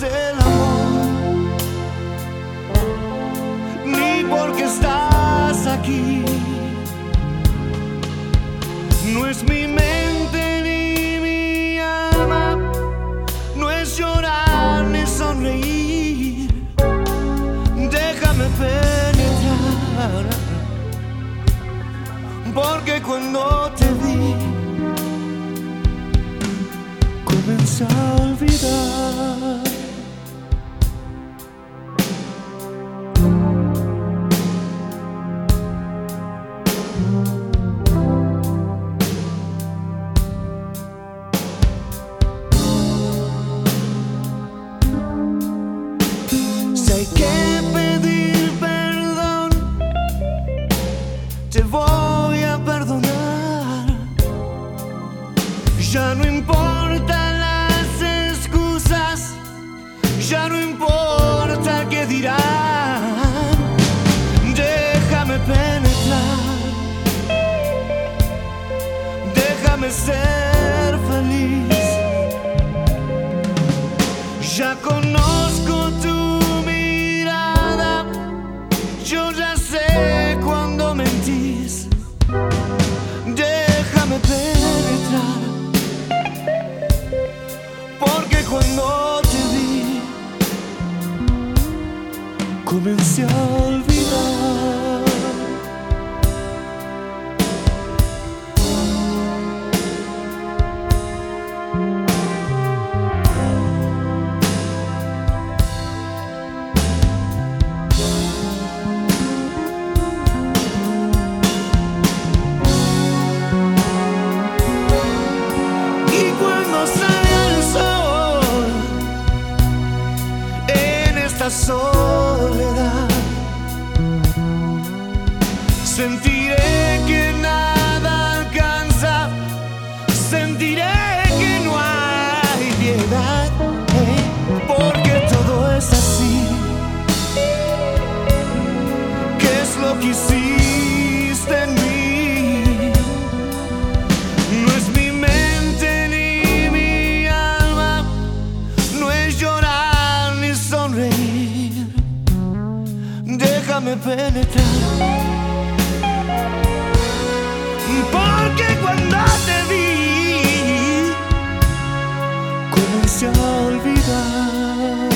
el amor, ni porque estás aquí. No es mi mente ni mi alma, no es llorar ni sonreír. Déjame penetrar, porque cuando te vi comencé a olvidar. Si hay que pedir perdón, te voy a perdonar. Ya no importan las excusas, ya no importa qué dirán. Déjame penetrar, déjame ser feliz. Ya conozco tu mirada, yo ya sé cuando mentís. Déjame penetrar, porque cuando te vi comencé a olvidar. Y cuando salga el sol en esta soledad, sentiré que nada alcanza, sentiré que no hay piedad, porque todo es así. ¿Qué es lo que hiciste en mí? No es mi mente ni mi alma, no es llorar ni sonreír. Déjame penetrar, porque cuando te vi comencé a olvidar.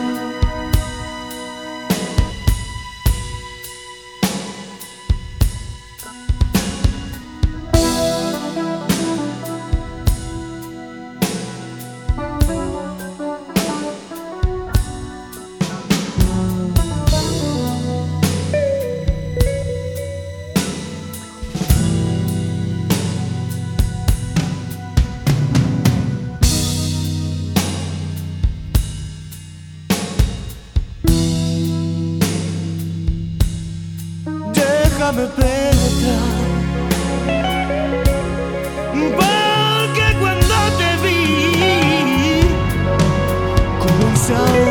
Déjame penetrar, porque cuando te vi comencé a